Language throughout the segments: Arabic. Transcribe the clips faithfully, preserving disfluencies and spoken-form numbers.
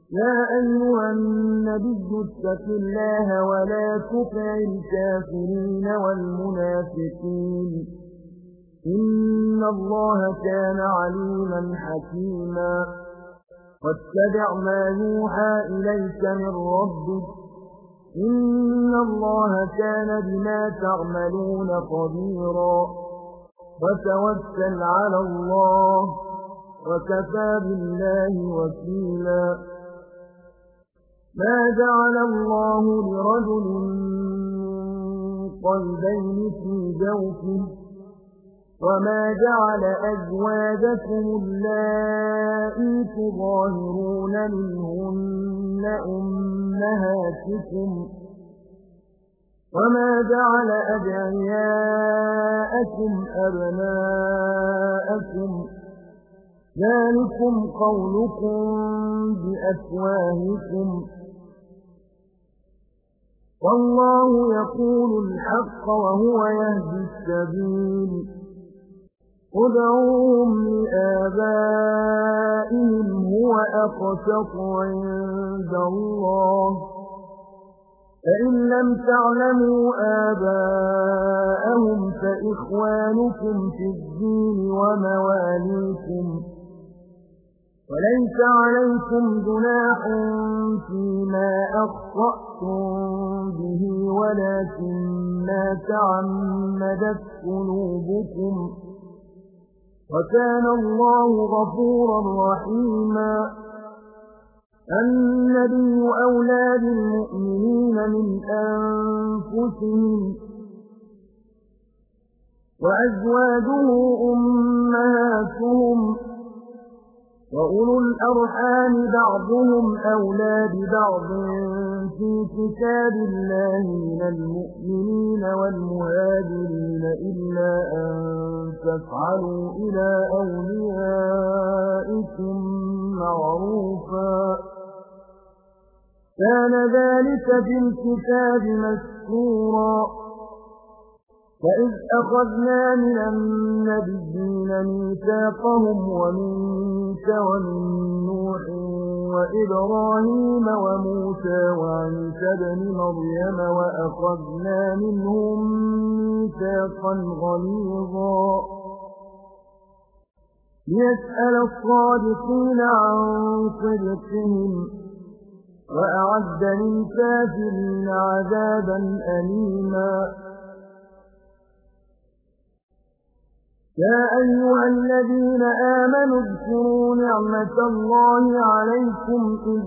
يا أيها النبي اتق الله ولا تطع الكافرين والمنافقين إن الله كان عليما حكيما واتبع ما يوحى إليك من ربك إن الله كان بما تعملون خبيرا وتوكل على الله وكفى بالله وكيلا ما جعل الله لرجل من قلبين في جوفه وما جعل أزواجكم اللائي تظاهرون منهن أمهاتكم وما جعل أدعياءكم أبناءكم ذلكم قولكم بأفواهكم والله يقول الحق وهو يهدي السبيل ادعوهم لآبائهم هو أقسط عند الله فإن لم تعلموا آباءهم فإخوانكم في الدين ومواليكم وليس عليكم جناح فيما أخطأتم به ولكن ما تعمدت قلوبكم وكان الله غفورا رحيما النبي أولى بالمؤمنين من أنفسهم وأزواجه أمهاتهم وأولو الأرحام بعضهم أولى ببعض في كتاب الله من المؤمنين والمهاجرين إلا أن تفعلوا إلى أوليائكم معروفا كان ذلك في الكتاب مسطورا وإذ أخذنا من النبيين ميثاقهم ومنك ومن نوح وإبراهيم وموسى وعيسى ابن مريم وأخذنا منهم ميثاقا غليظا ليسأل الصادقين عن صدقهم وأعد للكافرين عذابا أليما يا أيها الذين آمنوا اذكروا نعمة الله عليكم إذ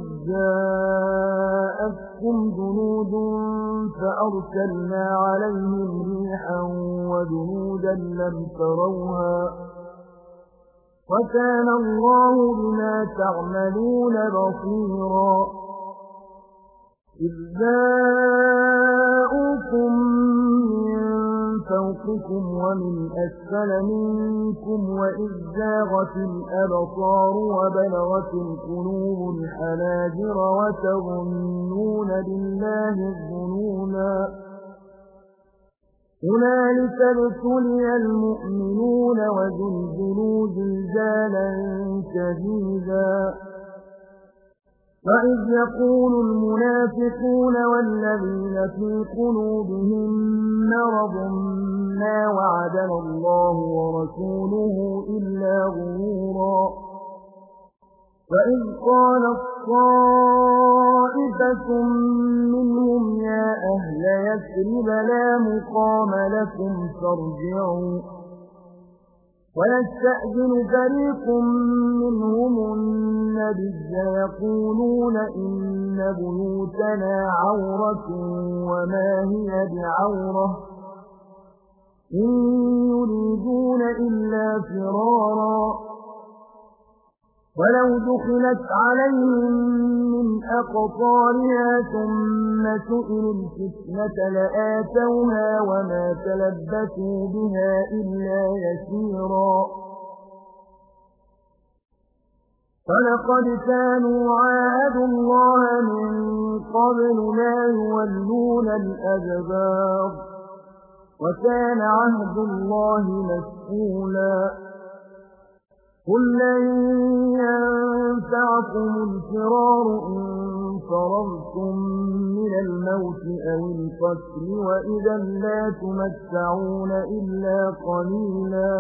جاءتكم جنود فأرسلنا عليهم ريحا وجنودا لم تروها وكان الله بما تعملون بصيرا إذ جاءوكم فوقكم ومن أسفل منكم وإذ زاغت الأبصار وبلغت القلوب الحناجر وتظنون بالله الظنونا هنالك ابتلي المؤمنون وزلزلوا زلزالا شديدا وإذ يقول المنافقون والذين في قلوبهم مرض ما وعدنا الله ورسوله إلا غرورا وإذ قال الطائفة منهم يا أهل يثرب لا مقام لكم فارجعوا ويستأذن فريق منهم النبي يقولون إن بيوتنا عورة وما هي بعورة إن يريدون إلا فرارا ولو دخلت عليهم من أقطارها ثم سئلوا الفتنة لآتوها وما تلبثوا بها إلا يسيرا فلقد كانوا عاهدوا الله من قبل لا يولون الأدبار وكان عهد الله مسئولا قل لن ينفعكم الفرار إن فررتم من الموت أو القتل وإذا لا تمتعون إلا قليلا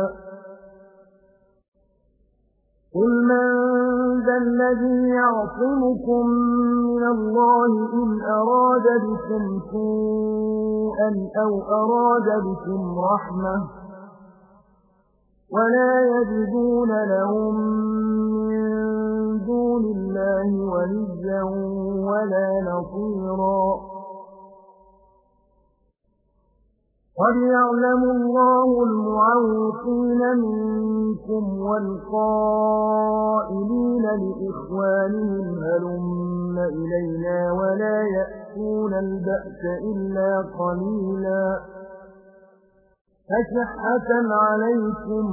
قل من ذا الذي يعصمكم من الله إن أراد بكم سوءا أو أراد بكم رحمة ولا يجدون لهم من دون الله وليا ولا نصيرا قد يعلم الله المعوقين منكم والقائلين لإخوانهم هلم إلينا ولا يأتون البأس إلا قليلا أشحة عليكم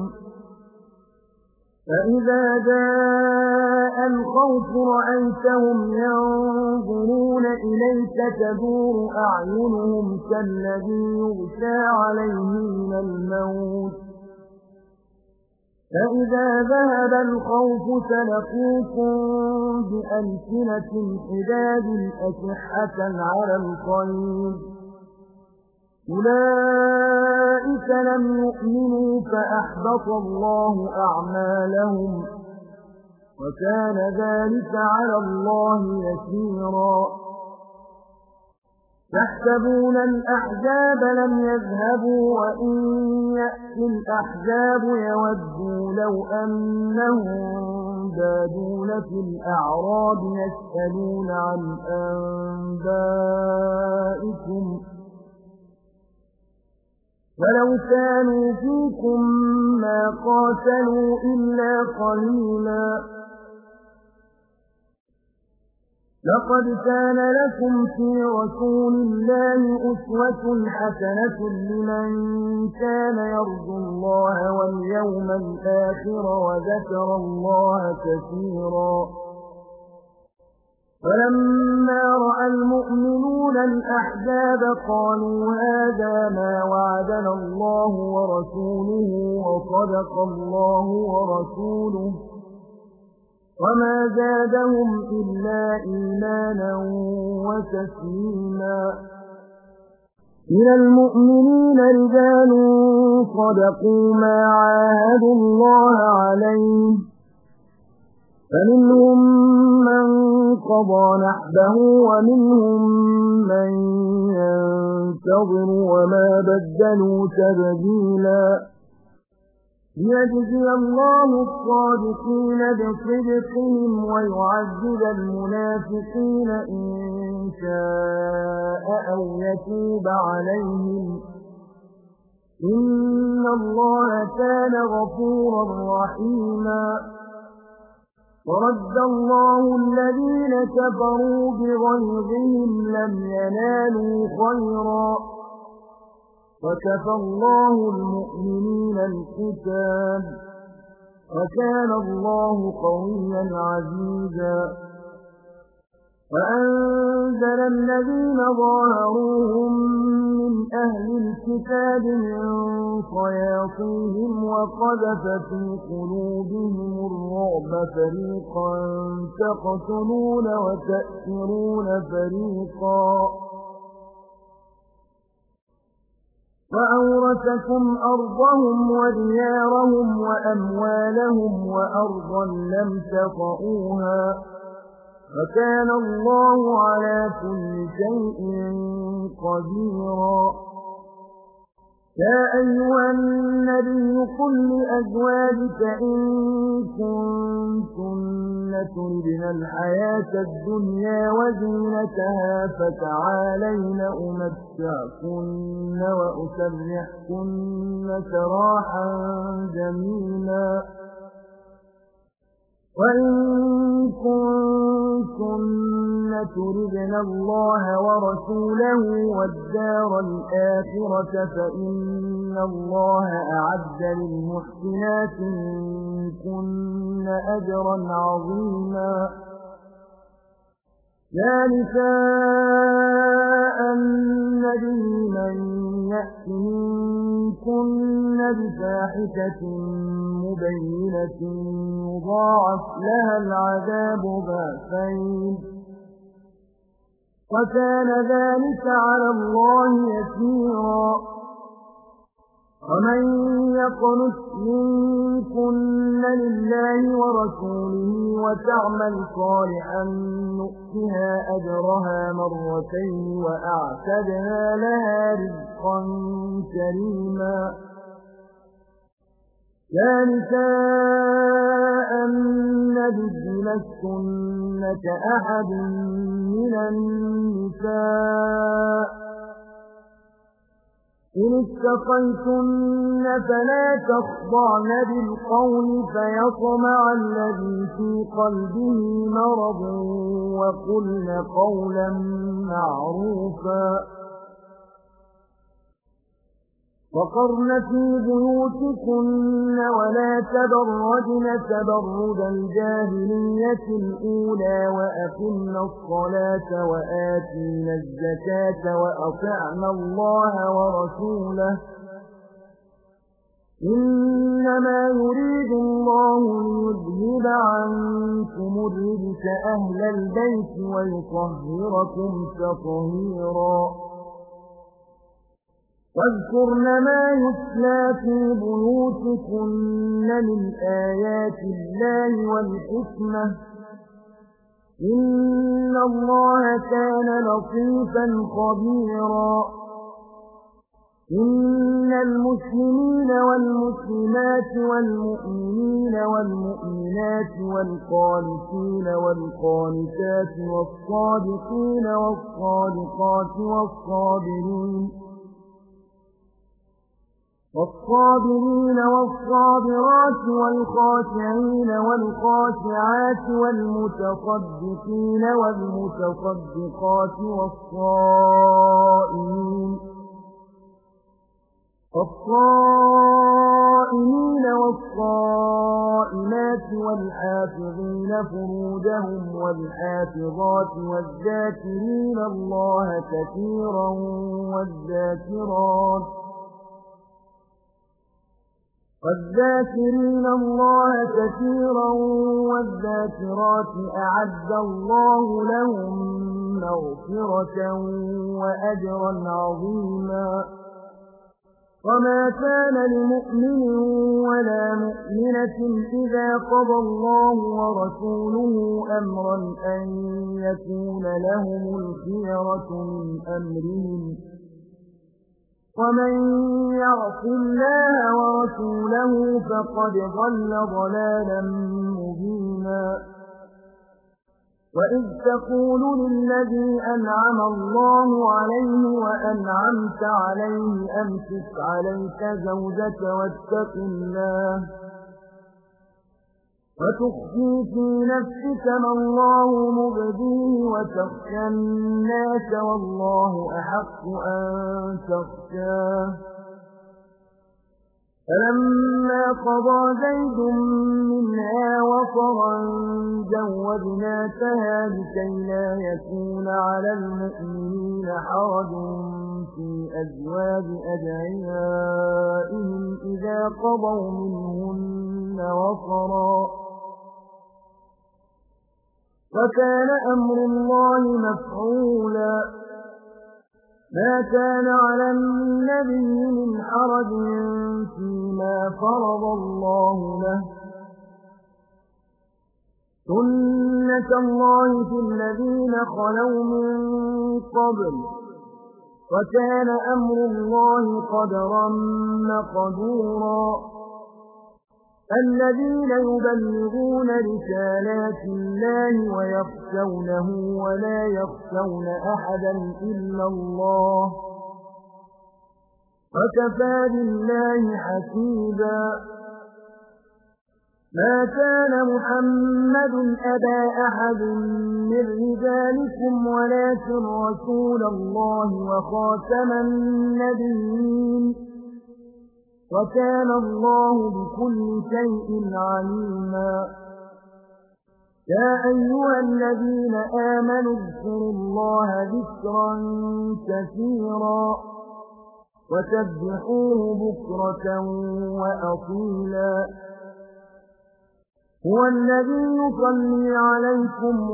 فإذا جاء الخوف رأيتهم ينظرون إليك تدور أعينهم كالذي يغشى عليه من الموت فإذا ذهب الخوف سلقوكم بألسنة حداد أشحة على الخير أولئك لم يؤمنوا فأحبط الله أعمالهم وكان ذلك على الله يسيرا تحسبون الأحزاب لم يذهبوا وإن يأتي الأحزاب يودوا لو أنهم بادون في الأعراب يسألون عن أنبائكم ولو كانوا فيكم ما قاتلوا إلا قليلا لقد كان لكم في رسول الله أسوة حسنة لمن كان يرجو الله واليوم الآخر وذكر الله كثيرا فلما رأى المؤمنون الأحزاب قالوا هذا ما وعدنا الله ورسوله وصدق الله ورسوله وما زادهم إلا إيمانا وتسليما من المؤمنين رجال صدقوا ما عاهدوا الله عليه فمنهم من قضى نحبه ومنهم من ينتظر وما بدلوا تبديلا ليجزي الله الصادقين بصدقهم ويعذب المنافقين إن شاء أو يتوب عليهم إن الله كان غفورا رحيما ورد الله الذين كفروا بغيظهم لم ينالوا خيرا وكفى الله المؤمنين القتال وكان الله قويا عزيزا وأنزل الذين ظاهروهم من أهل الكتاب من صياصيهم وقذف في قلوبهم الرعب فريقا تقتلون وتأسرون فريقا وأورثكم أرضهم وديارهم وأموالهم وأرضا لم تطئوها وكان الله على كل شيء قديرا يا أيها النبي قل لأزواجك إن كنتن تردن الحياة الدنيا وزينتها فتعالين أمتعكن وأسرحكن سراحا جميلا وإن كنتن تردن الله ورسوله والدار الآخرة فإن الله أعد للمحسنات منكن أجرا عظيما يا نساء النبي النبي من يأت منكن بفاحشة مبينة يضاعف لها العذاب ضعفين وكان ذلك على الله يسيرا ومن يقنت منكن لله ورسوله وتعمل صالحا نؤتها أجرها مرتين وأعتدنا لها رزقا كريما يا نساء النبي لستن كأحد من النساء إن اتقيتن فلا تخضعن بالقول فيطمع الذي في قلبه مرض وقلن قولا معروفا وقرن في بيوتكن ولا تبرجن تبرج الجاهلية الأولى وأقمن الصلاة وآتينا الزكاة وأطعنا الله ورسوله إنما يريد الله ليذهب عنكم الرجس أهل البيت ويطهركم تطهيرا واذكرن ما يتلى في بيوتكن من آيات الله والحكمة إن الله كان لطيفا خبيرا إن المسلمين والمسلمات والمؤمنين والمؤمنات والقانتين والقانتات والصادقين والصادقات والصابرين والصابرين والصابرات والخاشعين والخاشعات والمتصدقين والمتصدقات والصائمين والصائمين والصائمات والحافظين فروجهم والحافظات والذاكرين الله كثيرا والذاكرات والذاكرين الله كثيرا والذاكرات أعد الله لهم مغفرة وأجرا عظيما وما كان لمؤمن ولا مؤمنة إذا قضى الله ورسوله أمرا أن يكون لهم الخيرة من أمرهم ومن يعص الله ورسوله فقد ضل ضلالا مبينا وإذ تقول للذي أنعم الله عليه وأنعمت عليه أمسك عليك زوجك واتق الله وتخفي في نفسك ما الله مبديه وتخشى الناس والله أحق أن تخشاه فلما قضى زيد منها وطرا زوجناكها لكي لا يكون على المؤمنين حرج في أزواج أدعيائهم إذا قضوا منهن وطرا وكان أمر الله مفعولا ما كان على النبي من حرج فيما فرض الله له سنة الله في الذين خلوا من قبل وكان أمر الله قدرا مقدورا الذين يبلغون رسالات الله ويخشونه ولا يخشون أحدا إلا الله وكفى بالله حسيبا ما كان محمد أبا أحد من رجالكم ولكن رسول الله وخاتم النبيين وكان الله بكل شيء عليما يا أيها الذين آمنوا اذكروا الله ذكرا كثيرا وسبحوه بكرة وأصيلا هو الذي يصلي عليكم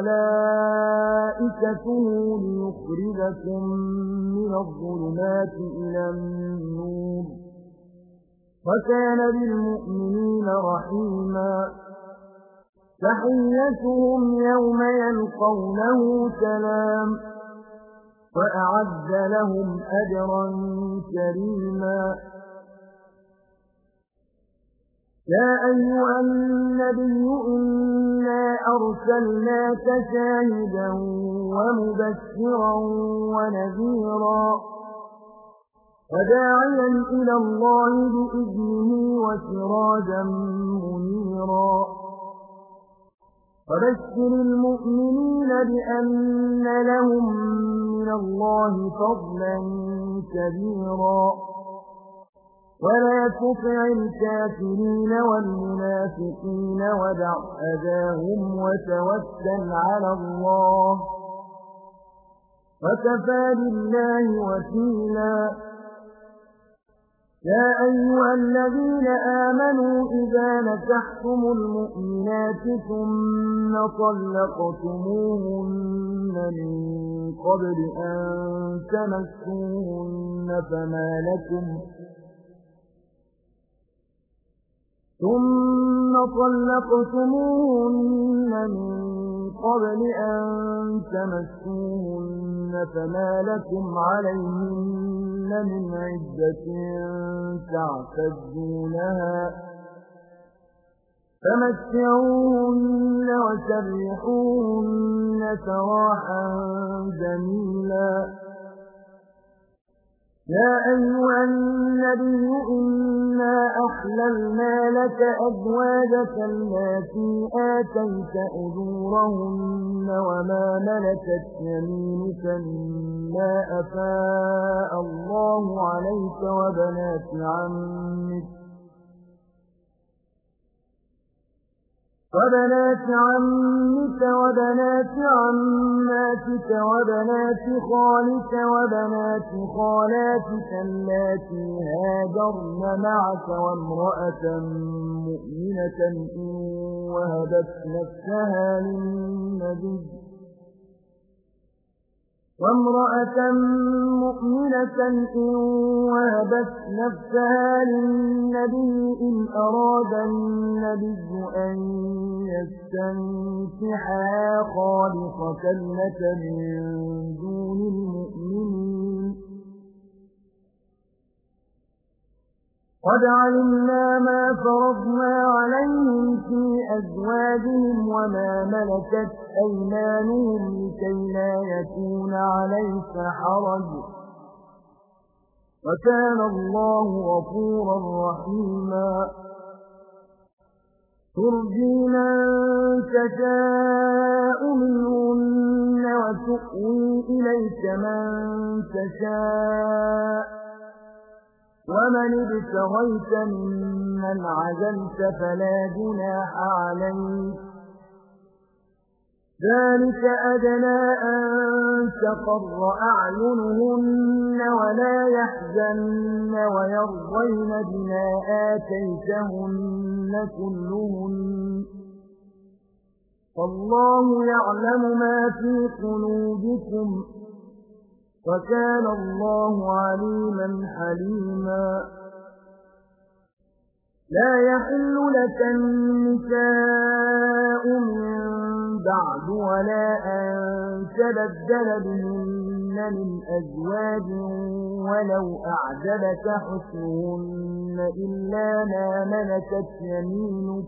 وملائكته ليخرجكم من الظلمات إلى النور وكان بالمؤمنين رحيما تحيتهم يوم يلقونه سلام وأعد لهم أجرا كريما يا أيها النبي إنا أرسلناك شاهدا ومبشرا ونذيرا وداعيا إلى الله بإذنه وسراجا منيرا فبشر المؤمنين بأن لهم من الله فضلا كبيرا ولا تطع الكافرين والمنافقين ودع أذاهم وتوكل على الله وكفى بالله وكيلا يا أيها الذين آمنوا إذا نكحتم المؤمنات ثم طلقتموهن من قبل أن تمسوهن فما لكم ثم طلقتموهن من قبل أن تمسوهن فما لكم عليهن من عدة تعتدونها فمتعوهن وسرحوهن سراحا جميلا يا أيها النبي إنا أحللنا لك أزواجك التي آتيت أجورهن وما ملكت يمينك مما أفاء الله عليك وبنات عمك وبنات عمك وبنات عماتك وبنات خالك وبنات خالاتك اللاتي هاجرن معك وامرأة مؤمنة إن وهبت نفسها للنبي وامرأة مؤمنة إن وهبت نفسها للنبي إن أراد النبي أن يستنكحها خالصة لك من دون المؤمنين قد علمنا ما فرضنا عليهم في أزواجهم وما ملكت أيمانهم لكي لا يكون عليك حرج وكان الله غفورا رحيما ترجي من تشاء منهن وتؤوي إليك من تشاء ومن ابتغيت ممن عزلت فلا جناح عليك ذلك أدنى أن تقر أعينهن ولا يحزن ويرضين بما آتيتهن كلهن والله يعلم ما في قلوبكم وكان الله عليما حليما لا يحل لك النساء من بعد ولا أن تبدل بهن من أزواج ولو أعجبك حسنهن إلا ما ملكت يمينك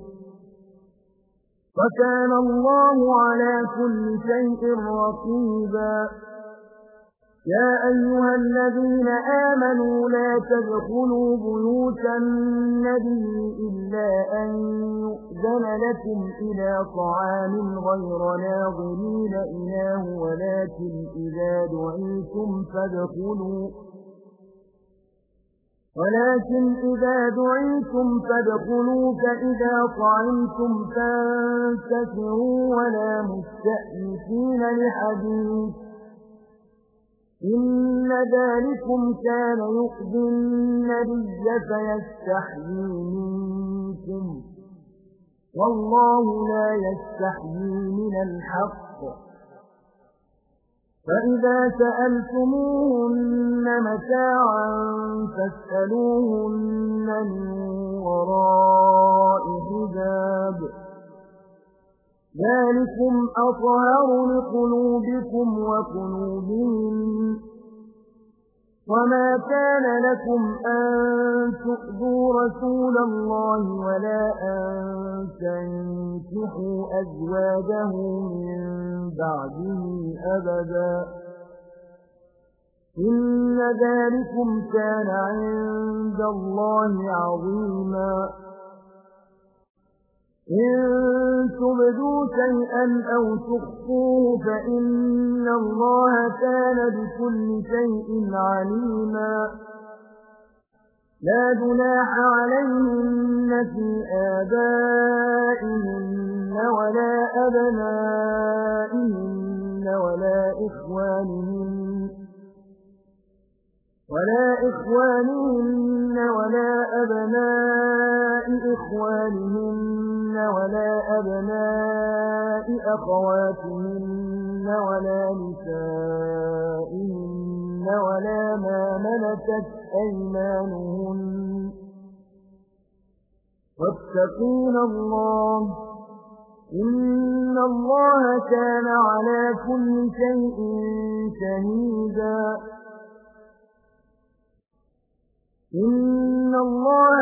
وكان الله على كل شيء رقيبا يا أيها الذين آمنوا لا تدخلوا بيوت النبي إلا أن يؤذن لكم إلى طعام غير ناظرين إناه ولكن إذا دعيتم فادخلوا ولكن إذا دعيتم فادخلوا فإذا طعمتم فانتشروا ولا مستأنسين لحديث إن ذلكم كان يؤذي النبي فيستحيي منكم والله لا يستحيي من الحق فإذا سألتموهن متاعا فاسألوهن من وراء حجاب ذلكم أطهر لقلوبكم وقلوبهم وما كان لكم أن تؤذوا رسول الله ولا أن تنكحوا أزواجه من بعده أبدا إن ذلكم كان عند الله عظيما إن تبدوا شيئا أو تخفوه فإن الله كان بكل شيء عليما لا جناح عليهن في آبائهن ولا أبنائهن ولا إخوانهن ولا إخوانهن ولا أبناء إخوانهن ولا أبناء أخواتهن ولا نسائهن ولا ما ملكت أيمانهن واتقين الله إن الله كان على كل شيء شهيدا إن الله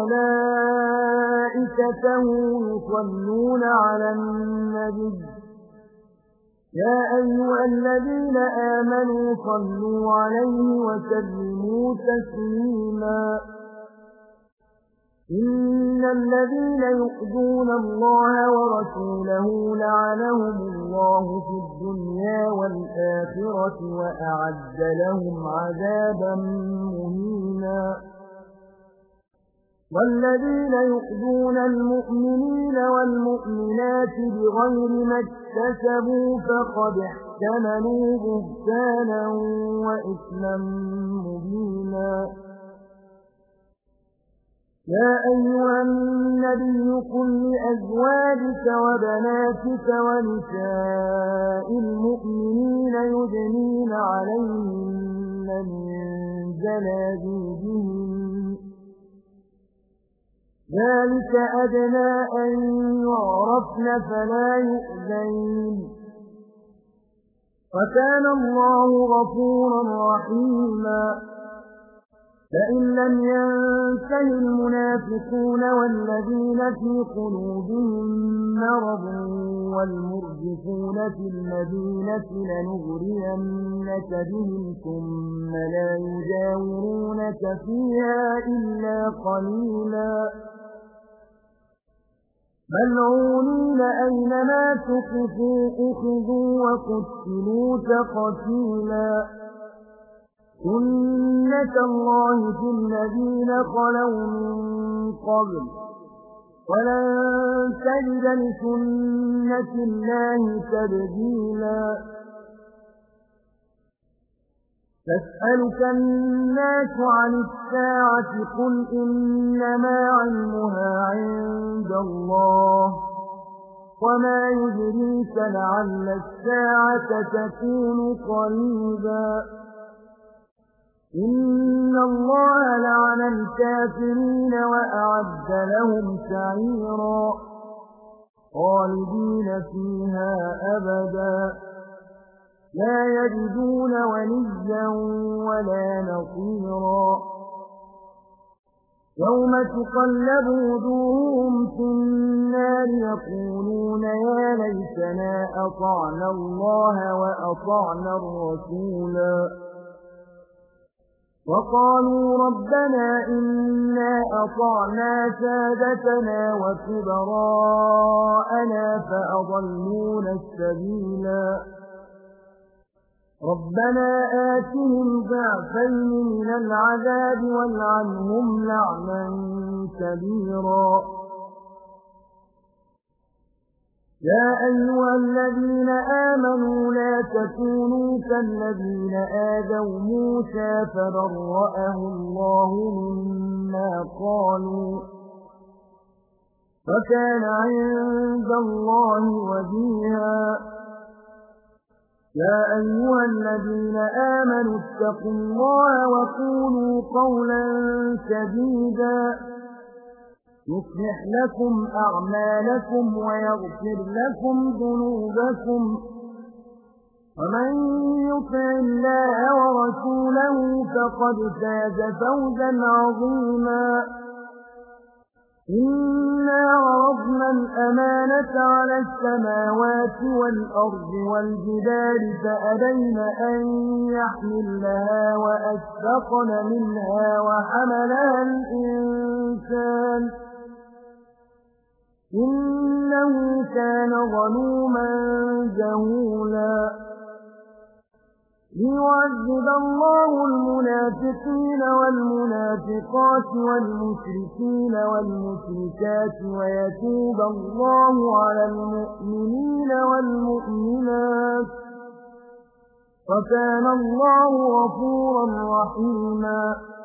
وملائكته يصلون على النبي يا أيها الذين آمنوا صلوا عليه وسلموا تسليما إن الذين يؤذون الله ورسوله لعنهم الله في الدنيا والآخرة وأعد لهم عذابا مهينا والذين يؤذون المؤمنين والمؤمنات بغير ما اكتسبوا فقد احتملوا بهتانا وإثما مبينا يا أيها النبي قل لأزواجك وبناتك ونساء المؤمنين يدنين عليهن من جلابيبهن ذلك أدنى أن يعرفن فلا يؤذين وكان الله غفورا رحيما فإن لم ينته المنافقون والذين في قلوبهم مرض والمرجفون في المدينة لنغرينك بهم ثم لا يجاورونك فيها إلا قليلا ملعونين أينما تقفوا أخذوا وقتلوا تقتيلا سنة الله في الذين خلوا من قبل ولن تجد لسنة الله تبديلا تسألك الناس عن الساعة قل إنما علمها عند الله وما يدريك لعل الساعة تكون قريبا إن الله لعن الكافرين وأعد لهم سعيرا خالدين فيها أبدا لا يجدون وليا ولا نصيرا يوم تقلب وجوههم في النار يقولون يا ليتنا أطعنا الله وأطعنا الرسولا وقالوا ربنا إنا أطعنا سادتنا وكبراءنا فأضلونا السبيلا ربنا آتهم ضعفين من العذاب والعنهم لعنا كبيرا يا أيها الذين آمنوا لا تكونوا كالذين آذوا موسى فبرأه الله مما قالوا وكان عند الله وجيها يا أيها الذين آمنوا اتقوا الله وقولوا قولا سديدا يصلح لكم أعمالكم ويغفر لكم ذنوبكم ومن يطع الله ورسوله فقد فاز فوزا عظيما إنا عرضنا الأمانة على السماوات والأرض والجبال فأبين أن يحملنها وأشفقن منها وحملها الإنسان إنه كان ظلوما جهولا ليعذب الله المنافقين والمنافقات والمشركين والمشركات ويتوب الله على المؤمنين والمؤمنات وكان الله غفورا رحيما